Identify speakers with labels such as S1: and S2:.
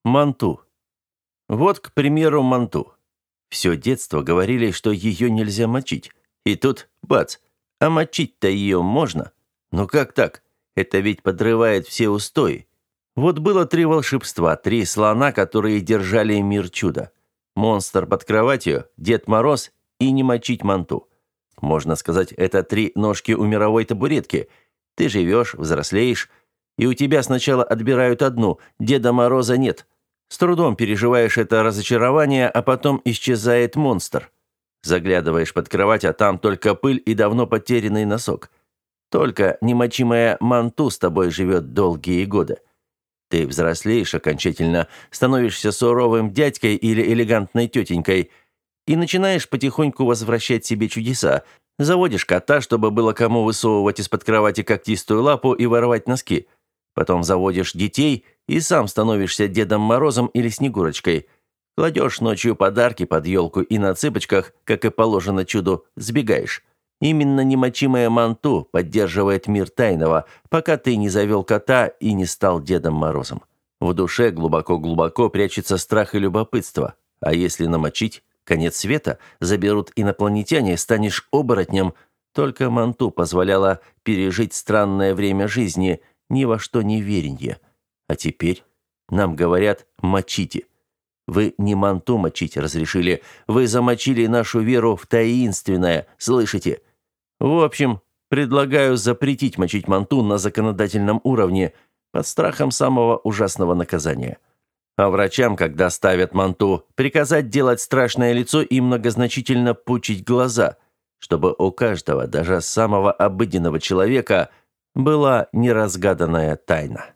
S1: Манту. Вот, к примеру, манту. Все детство говорили, что ее нельзя мочить. И тут, бац, а мочить-то ее можно. Но как так? Это ведь подрывает все устои. Вот было 3 волшебства, 3 слона, которые держали мир чудо. Монстр под кроватью, Дед Мороз и не мочить манту. Можно сказать, это 3 ножки у мировой табуретки. Ты живешь, взрослеешь, и у тебя сначала отбирают одну, Деда Мороза нет. С трудом переживаешь это разочарование, а потом исчезает монстр. Заглядываешь под кровать, а там только пыль и давно потерянный носок. Только немочимая манту с тобой живет долгие годы. Ты взрослеешь окончательно, становишься суровым дядькой или элегантной тетенькой и начинаешь потихоньку возвращать себе чудеса. Заводишь кота, чтобы было кому высовывать из-под кровати когтистую лапу и воровать носки. Потом заводишь детей и сам становишься Дедом Морозом или Снегурочкой. Кладешь ночью подарки под елку и на цыпочках, как и положено чуду, сбегаешь. Именно немочимая манту поддерживает мир тайного, пока ты не завел кота и не стал Дедом Морозом. В душе глубоко-глубоко прячется страх и любопытство. А если намочить, конец света, заберут инопланетяне, станешь оборотнем. Только манту позволяла пережить странное время жизни, ни во что не веренье. А теперь нам говорят «мочите». Вы не манту мочить разрешили, вы замочили нашу веру в таинственное, слышите? В общем, предлагаю запретить мочить манту на законодательном уровне под страхом самого ужасного наказания. А врачам, когда ставят манту, приказать делать страшное лицо и многозначительно пучить глаза, чтобы у каждого, даже самого обыденного человека, была неразгаданная тайна.